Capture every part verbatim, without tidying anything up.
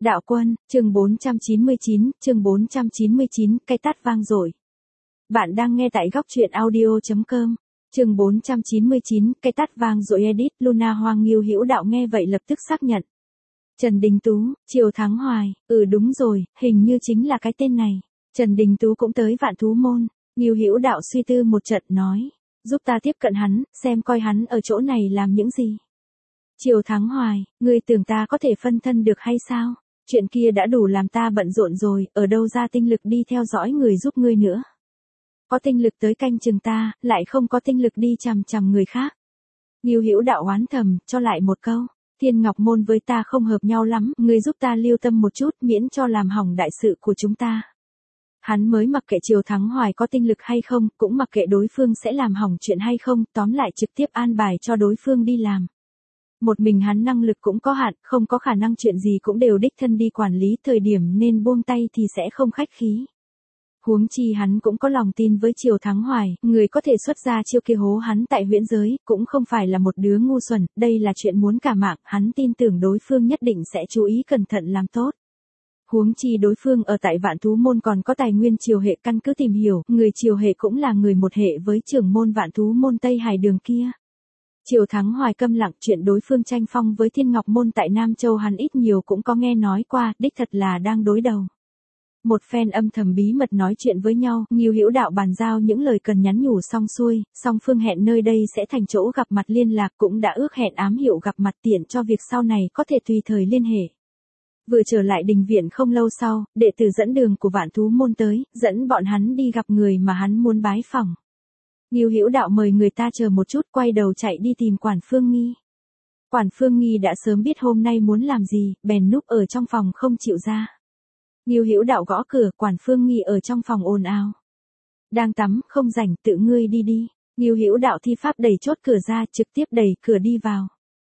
Đạo Quân, chương bốn trăm chín mươi chín, chương bốn trăm chín mươi chín, cái tát vang dội. Bạn đang nghe tại góc truyện audio chấm com. Chương bốn trăm chín mươi chín, cái tát vang dội edit, Luna Hoàng Nghiêu Hữu Đạo nghe vậy lập tức xác nhận. Trần Đình Tú, Triều Thắng Hoài, ừ đúng rồi, hình như chính là cái tên này. Trần Đình Tú cũng tới Vạn Thú Môn. Nghiêu Hữu Đạo suy tư một trận nói, giúp ta tiếp cận hắn, xem coi hắn ở chỗ này làm những gì. Triều Thắng Hoài, ngươi tưởng ta có thể phân thân được hay sao? Chuyện kia đã đủ làm ta bận rộn rồi, ở đâu ra tinh lực đi theo dõi người giúp ngươi nữa. Có tinh lực tới canh chừng ta, lại không có tinh lực đi chằm chằm người khác. Nghiêu Hữu Đạo oán thầm, cho lại một câu, Thiên Ngọc Môn với ta không hợp nhau lắm, ngươi giúp ta lưu tâm một chút miễn cho làm hỏng đại sự của chúng ta. Hắn mới mặc kệ Triều Thắng Hoài có tinh lực hay không, cũng mặc kệ đối phương sẽ làm hỏng chuyện hay không, tóm lại trực tiếp an bài cho đối phương đi làm. Một mình hắn năng lực cũng có hạn, không có khả năng chuyện gì cũng đều đích thân đi quản lý, thời điểm nên buông tay thì sẽ không khách khí. Huống chi hắn cũng có lòng tin với Triều Thắng Hoài, người có thể xuất ra chiêu kia hố hắn tại huyễn giới, cũng không phải là một đứa ngu xuẩn, đây là chuyện muốn cả mạng, hắn tin tưởng đối phương nhất định sẽ chú ý cẩn thận làm tốt. Huống chi đối phương ở tại Vạn Thú Môn còn có tài nguyên Triều hệ, căn cứ tìm hiểu, người Triều hệ cũng là người một hệ với trưởng môn Vạn Thú Môn Tây Hải đường kia. Triều Thắng Hoài câm lặng, chuyện đối phương tranh phong với Thiên Ngọc Môn tại Nam Châu hắn ít nhiều cũng có nghe nói qua, đích thật là đang đối đầu. Một phen âm thầm bí mật nói chuyện với nhau, Nghiêu Hữu Đạo bàn giao những lời cần nhắn nhủ xong xuôi, song phương hẹn nơi đây sẽ thành chỗ gặp mặt liên lạc, cũng đã ước hẹn ám hiệu gặp mặt tiện cho việc sau này có thể tùy thời liên hệ. Vừa trở lại đình viện không lâu sau, đệ tử dẫn đường của Vạn Thú Môn tới, dẫn bọn hắn đi gặp người mà hắn muốn bái phỏng. Nghiêu Hữu Đạo mời người ta chờ một chút, quay đầu chạy đi tìm Quản Phương Nghi. Quản Phương Nghi đã sớm biết hôm nay muốn làm gì, bèn núp ở trong phòng không chịu ra. Nghiêu Hữu Đạo gõ cửa, Quản Phương Nghi ở trong phòng ồn ào. Đang tắm, không rảnh, tự ngươi đi đi. Nghiêu Hữu Đạo thi pháp đẩy chốt cửa ra, trực tiếp đẩy cửa đi vào.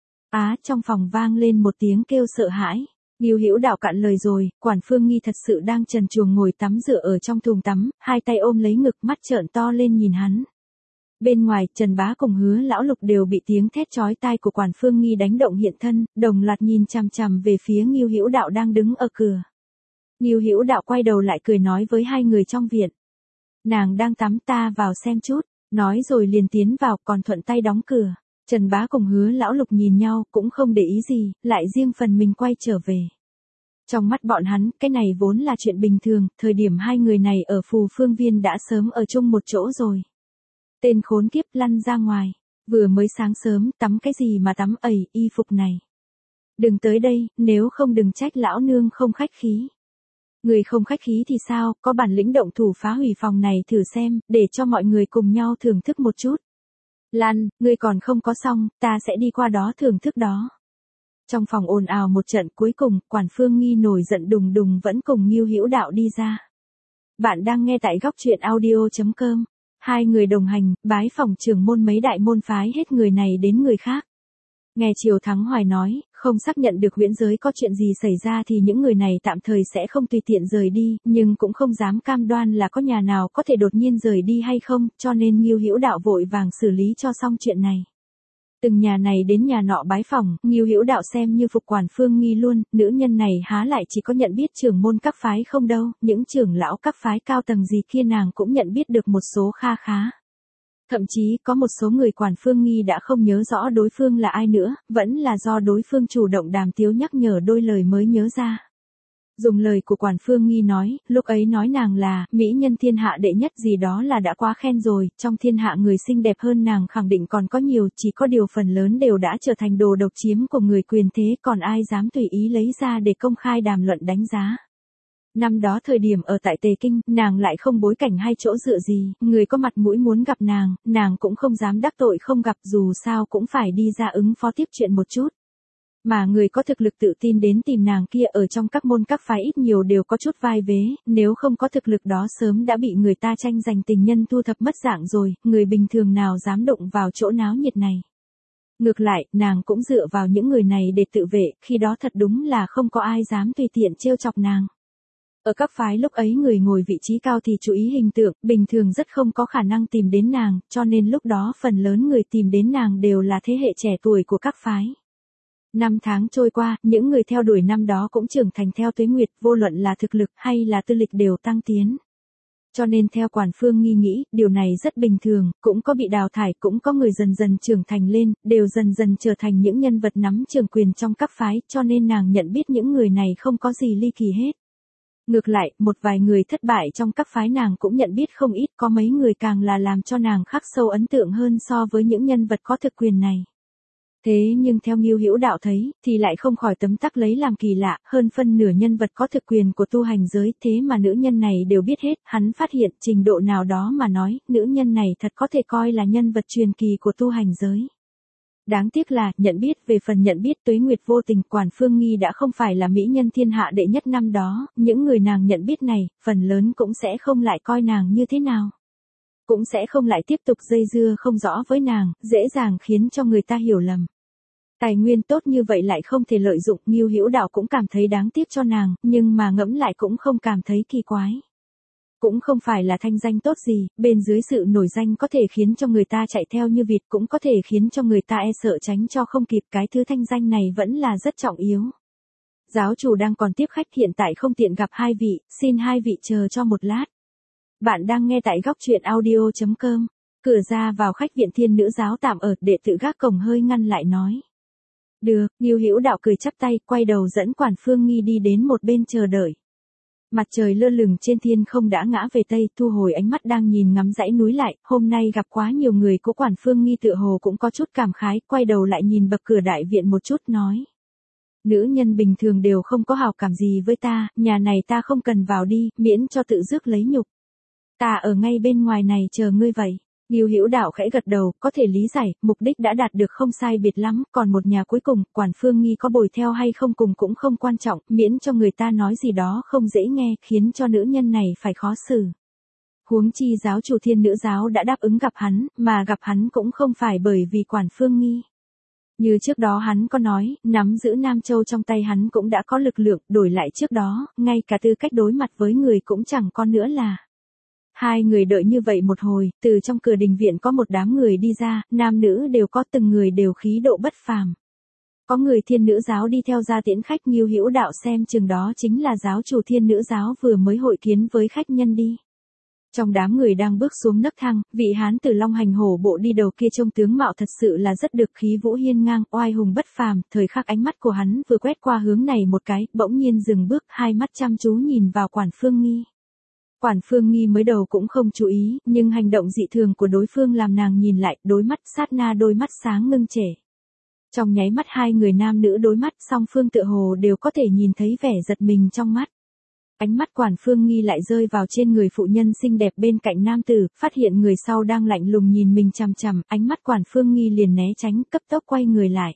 Á, trong phòng vang lên một tiếng kêu sợ hãi. Nghiêu Hữu Đạo cạn lời rồi, Quản Phương Nghi thật sự đang trần truồng ngồi tắm rửa ở trong thùng tắm, hai tay ôm lấy ngực, mắt trợn to lên nhìn hắn. Bên ngoài, Trần Bá cùng Hứa Lão Lục đều bị tiếng thét chói tai của Quản Phương Nghi đánh động hiện thân, đồng loạt nhìn chằm chằm về phía Nghiêu Hữu Đạo đang đứng ở cửa. Nghiêu Hữu Đạo quay đầu lại cười nói với hai người trong viện. Nàng đang tắm, ta vào xem chút, nói rồi liền tiến vào, còn thuận tay đóng cửa. Trần Bá cùng Hứa Lão Lục nhìn nhau, cũng không để ý gì, lại riêng phần mình quay trở về. Trong mắt bọn hắn, cái này vốn là chuyện bình thường, thời điểm hai người này ở Phù Phương Viên đã sớm ở chung một chỗ rồi. Tên khốn kiếp, lăn ra ngoài, vừa mới sáng sớm, tắm cái gì mà tắm ẩy, y phục này. Đừng tới đây, nếu không đừng trách lão nương không khách khí. Người không khách khí thì sao, có bản lĩnh động thủ phá hủy phòng này thử xem, để cho mọi người cùng nhau thưởng thức một chút. Lan, ngươi còn không có xong, ta sẽ đi qua đó thưởng thức đó. Trong phòng ồn ào một trận, cuối cùng, Quản Phương Nghi nổi giận đùng đùng vẫn cùng Nghiêu Hữu Đạo đi ra. Bạn đang nghe tại góc truyện audio chấm com. Hai người đồng hành, bái phỏng trưởng môn mấy đại môn phái hết người này đến người khác. Nghe Triều Thắng Hoài nói, không xác nhận được huyễn giới có chuyện gì xảy ra thì những người này tạm thời sẽ không tùy tiện rời đi, nhưng cũng không dám cam đoan là có nhà nào có thể đột nhiên rời đi hay không, cho nên Nghiêu Hữu Đạo vội vàng xử lý cho xong chuyện này. Từng nhà này đến nhà nọ bái phỏng, Nghiêu Hữu Đạo xem như phục Quản Phương Nghi luôn, nữ nhân này há lại chỉ có nhận biết trưởng môn các phái không đâu, những trưởng lão các phái cao tầng gì kia nàng cũng nhận biết được một số kha khá. Thậm chí có một số người Quản Phương Nghi đã không nhớ rõ đối phương là ai nữa, vẫn là do đối phương chủ động đàm tiếu nhắc nhở đôi lời mới nhớ ra. Dùng lời của Quản Phương Nghi nói, lúc ấy nói nàng là mỹ nhân thiên hạ đệ nhất gì đó là đã quá khen rồi, trong thiên hạ người xinh đẹp hơn nàng khẳng định còn có nhiều, chỉ có điều phần lớn đều đã trở thành đồ độc chiếm của người quyền thế, còn ai dám tùy ý lấy ra để công khai đàm luận đánh giá. Năm đó thời điểm ở tại Tề Kinh, nàng lại không bối cảnh hay chỗ dựa gì, người có mặt mũi muốn gặp nàng, nàng cũng không dám đắc tội không gặp, dù sao cũng phải đi ra ứng phó tiếp chuyện một chút. Mà người có thực lực tự tin đến tìm nàng kia ở trong các môn các phái ít nhiều đều có chút vai vế, nếu không có thực lực đó sớm đã bị người ta tranh giành tình nhân thu thập mất dạng rồi, người bình thường nào dám đụng vào chỗ náo nhiệt này. Ngược lại, nàng cũng dựa vào những người này để tự vệ, khi đó thật đúng là không có ai dám tùy tiện trêu chọc nàng. Ở các phái lúc ấy người ngồi vị trí cao thì chú ý hình tượng, bình thường rất không có khả năng tìm đến nàng, cho nên lúc đó phần lớn người tìm đến nàng đều là thế hệ trẻ tuổi của các phái. Năm tháng trôi qua, những người theo đuổi năm đó cũng trưởng thành theo tuế nguyệt, vô luận là thực lực hay là tư lịch đều tăng tiến. Cho nên theo Quản Phương Nghi nghĩ, điều này rất bình thường, cũng có bị đào thải, cũng có người dần dần trưởng thành lên, đều dần dần trở thành những nhân vật nắm trường quyền trong các phái, cho nên nàng nhận biết những người này không có gì ly kỳ hết. Ngược lại, một vài người thất bại trong các phái nàng cũng nhận biết không ít, có mấy người càng là làm cho nàng khắc sâu ấn tượng hơn so với những nhân vật có thực quyền này. Thế nhưng theo Ngưu Hữu Đạo thấy, thì lại không khỏi tấm tắc lấy làm kỳ lạ, hơn phân nửa nhân vật có thực quyền của tu hành giới, thế mà nữ nhân này đều biết hết, hắn phát hiện trình độ nào đó mà nói, nữ nhân này thật có thể coi là nhân vật truyền kỳ của tu hành giới. Đáng tiếc là, nhận biết về phần nhận biết tuế nguyệt vô tình, Quản Phương Nghi đã không phải là mỹ nhân thiên hạ đệ nhất năm đó, những người nàng nhận biết này, phần lớn cũng sẽ không lại coi nàng như thế nào. Cũng sẽ không lại tiếp tục dây dưa không rõ với nàng, dễ dàng khiến cho người ta hiểu lầm. Tài nguyên tốt như vậy lại không thể lợi dụng, Ngưu Hữu Đạo cũng cảm thấy đáng tiếc cho nàng, nhưng mà ngẫm lại cũng không cảm thấy kỳ quái. Cũng không phải là thanh danh tốt gì, bên dưới sự nổi danh có thể khiến cho người ta chạy theo như vịt, cũng có thể khiến cho người ta e sợ tránh cho không kịp, cái thứ thanh danh này vẫn là rất trọng yếu. Giáo chủ đang còn tiếp khách, hiện tại không tiện gặp hai vị, xin hai vị chờ cho một lát. Bạn đang nghe tại góc truyện audio chấm com. Cửa ra vào khách viện Thiên Nữ giáo tạm ở, đệ tử gác cổng hơi ngăn lại nói. Được, Ngưu Hữu Đạo cười chắp tay, quay đầu dẫn Quản Phương Nghi đi đến một bên chờ đợi. Mặt trời lơ lửng trên thiên không đã ngã về tây, thu hồi ánh mắt đang nhìn ngắm dãy núi lại, hôm nay gặp quá nhiều người, của Quản Phương Nghi tựa hồ cũng có chút cảm khái, quay đầu lại nhìn bậc cửa đại viện một chút nói. Nữ nhân bình thường đều không có hảo cảm gì với ta, nhà này ta không cần vào đi, miễn cho tự rước lấy nhục. Ta ở ngay bên ngoài này chờ ngươi vậy. Ngưu Hữu Đạo khẽ gật đầu, có thể lý giải, mục đích đã đạt được không sai biệt lắm, còn một nhà cuối cùng, Quản Phương Nghi có bồi theo hay không cùng cũng không quan trọng, miễn cho người ta nói gì đó không dễ nghe, khiến cho nữ nhân này phải khó xử. Huống chi giáo chủ Thiên Nữ giáo đã đáp ứng gặp hắn, mà gặp hắn cũng không phải bởi vì Quản Phương Nghi. Như trước đó hắn có nói, nắm giữ Nam Châu trong tay hắn cũng đã có lực lượng, đổi lại trước đó, ngay cả tư cách đối mặt với người cũng chẳng có nữa là. Hai người đợi như vậy một hồi, từ trong cửa đình viện có một đám người đi ra, nam nữ đều có, từng người đều khí độ bất phàm. Có người Thiên Nữ giáo đi theo ra tiễn khách, Ngưu Hữu Đạo xem chừng đó chính là giáo chủ Thiên Nữ giáo vừa mới hội kiến với khách nhân đi. Trong đám người đang bước xuống nấc thang, vị hán tử long hành hổ bộ đi đầu kia trông tướng mạo thật sự là rất được khí vũ hiên ngang, oai hùng bất phàm, thời khắc ánh mắt của hắn vừa quét qua hướng này một cái, bỗng nhiên dừng bước, hai mắt chăm chú nhìn vào Quản Phương Nghi. Quản Phương Nghi mới đầu cũng không chú ý, nhưng hành động dị thường của đối phương làm nàng nhìn lại, đôi mắt sát na đôi mắt sáng ngưng trệ. Trong nháy mắt hai người nam nữ đối mắt, song phương tựa hồ đều có thể nhìn thấy vẻ giật mình trong mắt. Ánh mắt Quản Phương Nghi lại rơi vào trên người phụ nhân xinh đẹp bên cạnh nam tử, phát hiện người sau đang lạnh lùng nhìn mình chằm chằm, ánh mắt Quản Phương Nghi liền né tránh, cấp tốc quay người lại.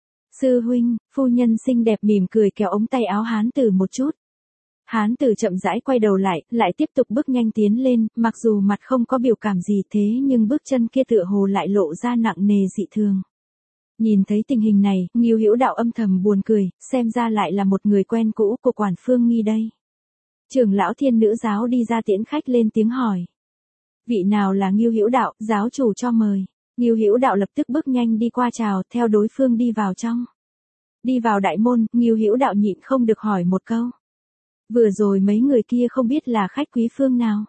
Sư huynh, phu nhân xinh đẹp mỉm cười kéo ống tay áo hán tử một chút. Hán tử chậm rãi quay đầu lại, lại tiếp tục bước nhanh tiến lên, mặc dù mặt không có biểu cảm gì thế nhưng bước chân kia tựa hồ lại lộ ra nặng nề dị thường. Nhìn thấy tình hình này, Ngưu Hữu Đạo âm thầm buồn cười, xem ra lại là một người quen cũ của Quản Phương Nghi đây. Trưởng lão Thiên Nữ giáo đi ra tiễn khách lên tiếng hỏi. Vị nào là Ngưu Hữu Đạo, giáo chủ cho mời. Ngưu Hữu Đạo lập tức bước nhanh đi qua chào, theo đối phương đi vào trong. Đi vào đại môn, Ngưu Hữu Đạo nhịn không được hỏi một câu. Vừa rồi mấy người kia không biết là khách quý phương nào.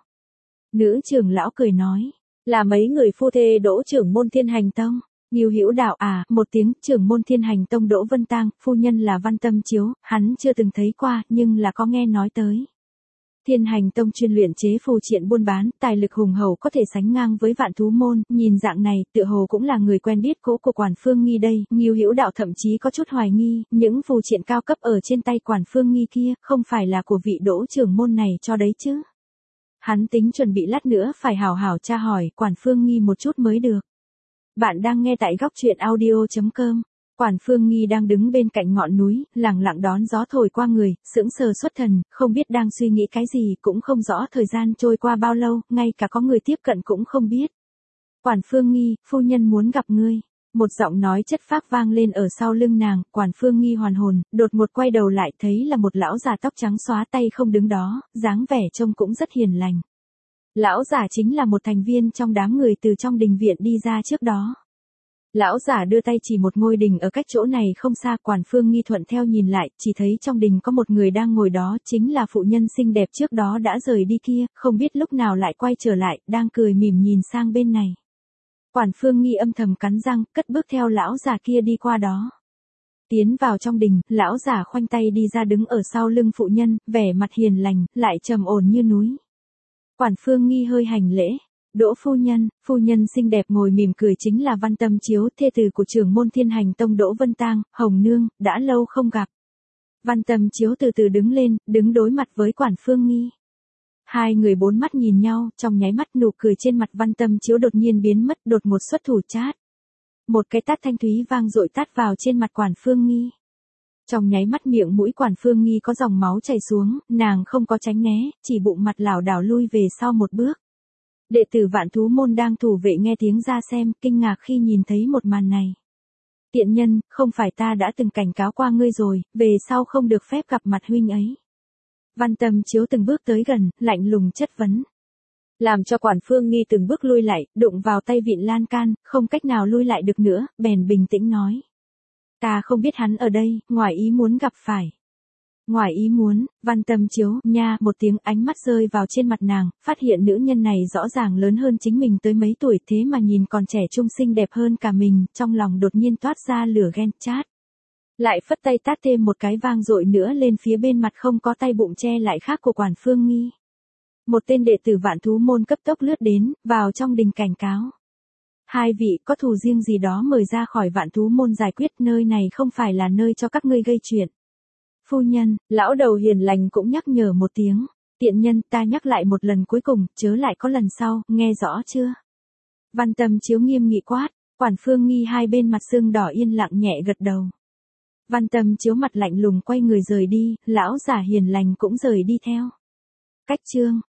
Nữ trưởng lão cười nói, là mấy người phu thê Đỗ trưởng môn Thiên Hành Tông. Ngưu Hữu Đạo à, một tiếng, trưởng môn Thiên Hành Tông Đỗ Vân Tang, phu nhân là Văn Tâm Chiếu, hắn chưa từng thấy qua, nhưng là có nghe nói tới. Thiên Hành Tông chuyên luyện chế phù triện buôn bán, tài lực hùng hậu có thể sánh ngang với Vạn Thú môn, nhìn dạng này, tựa hồ cũng là người quen biết cũ của Quản Phương Nghi đây. Ngưu Hữu Đạo thậm chí có chút hoài nghi, những phù triện cao cấp ở trên tay Quản Phương Nghi kia, không phải là của vị Đỗ trưởng môn này cho đấy chứ. Hắn tính chuẩn bị lát nữa phải hảo hảo tra hỏi Quản Phương Nghi một chút mới được. Bạn đang nghe tại góc truyện audio chấm com. Quản Phương Nghi đang đứng bên cạnh ngọn núi, lặng lặng đón gió thổi qua người, sững sờ xuất thần, không biết đang suy nghĩ cái gì, cũng không rõ thời gian trôi qua bao lâu, ngay cả có người tiếp cận cũng không biết. Quản Phương Nghi, phu nhân muốn gặp ngươi. Một giọng nói chất phác vang lên ở sau lưng nàng, Quản Phương Nghi hoàn hồn, đột ngột quay đầu lại thấy là một lão già tóc trắng xóa tay không đứng đó, dáng vẻ trông cũng rất hiền lành. Lão già chính là một thành viên trong đám người từ trong đình viện đi ra trước đó. Lão giả đưa tay chỉ một ngôi đình ở cách chỗ này không xa, Quản Phương Nghi thuận theo nhìn lại, chỉ thấy trong đình có một người đang ngồi đó, chính là phụ nhân xinh đẹp trước đó đã rời đi kia, không biết lúc nào lại quay trở lại, đang cười mỉm nhìn sang bên này. Quản Phương Nghi âm thầm cắn răng, cất bước theo lão già kia đi qua đó. Tiến vào trong đình, lão giả khoanh tay đi ra đứng ở sau lưng phụ nhân, vẻ mặt hiền lành, lại trầm ổn như núi. Quản Phương Nghi hơi hành lễ. Đỗ phu nhân, phu nhân xinh đẹp ngồi mỉm cười chính là Văn Tâm Chiếu, thê tử của trưởng môn Thiên Hành Tông Đỗ Vân Tang, Hồng Nương, đã lâu không gặp. Văn Tâm Chiếu từ từ đứng lên, đứng đối mặt với Quản Phương Nghi. Hai người bốn mắt nhìn nhau, trong nháy mắt nụ cười trên mặt Văn Tâm Chiếu đột nhiên biến mất, đột ngột xuất thủ chát. Một cái tát thanh thúy vang dội tát vào trên mặt Quản Phương Nghi. Trong nháy mắt miệng mũi Quản Phương Nghi có dòng máu chảy xuống, nàng không có tránh né, chỉ bụng mặt lảo đảo lui về sau một bước. Đệ tử Vạn Thú môn đang thủ vệ nghe tiếng ra xem, kinh ngạc khi nhìn thấy một màn này. Tiện nhân, không phải ta đã từng cảnh cáo qua ngươi rồi, về sau không được phép gặp mặt huynh ấy. Văn Tâm Chiếu từng bước tới gần, lạnh lùng chất vấn. Làm cho Quản Phương Nghi từng bước lui lại, đụng vào tay vịn lan can, không cách nào lui lại được nữa, bèn bình tĩnh nói. Ta không biết hắn ở đây, ngoài ý muốn gặp phải. Ngoài ý muốn, Văn Tâm Chiếu, nha, một tiếng, ánh mắt rơi vào trên mặt nàng, phát hiện nữ nhân này rõ ràng lớn hơn chính mình tới mấy tuổi, thế mà nhìn còn trẻ trung xinh đẹp hơn cả mình, trong lòng đột nhiên toát ra lửa ghen chát. Lại phất tay tát thêm một cái vang dội nữa lên phía bên mặt không có tay bụng che lại khác của Quản Phương Nghi. Một tên đệ tử Vạn Thú môn cấp tốc lướt đến, vào trong đình cảnh cáo. Hai vị có thù riêng gì đó mời ra khỏi Vạn Thú môn giải quyết, nơi này không phải là nơi cho các ngươi gây chuyện. Phu nhân, lão đầu hiền lành cũng nhắc nhở một tiếng. Tiện nhân, ta nhắc lại một lần cuối cùng, chớ lại có lần sau, nghe rõ chưa? Văn Tâm Chiếu nghiêm nghị quát, Quản Phương Nghi hai bên mặt sưng đỏ yên lặng nhẹ gật đầu. Văn Tâm Chiếu mặt lạnh lùng quay người rời đi, lão giả hiền lành cũng rời đi theo. Cách chương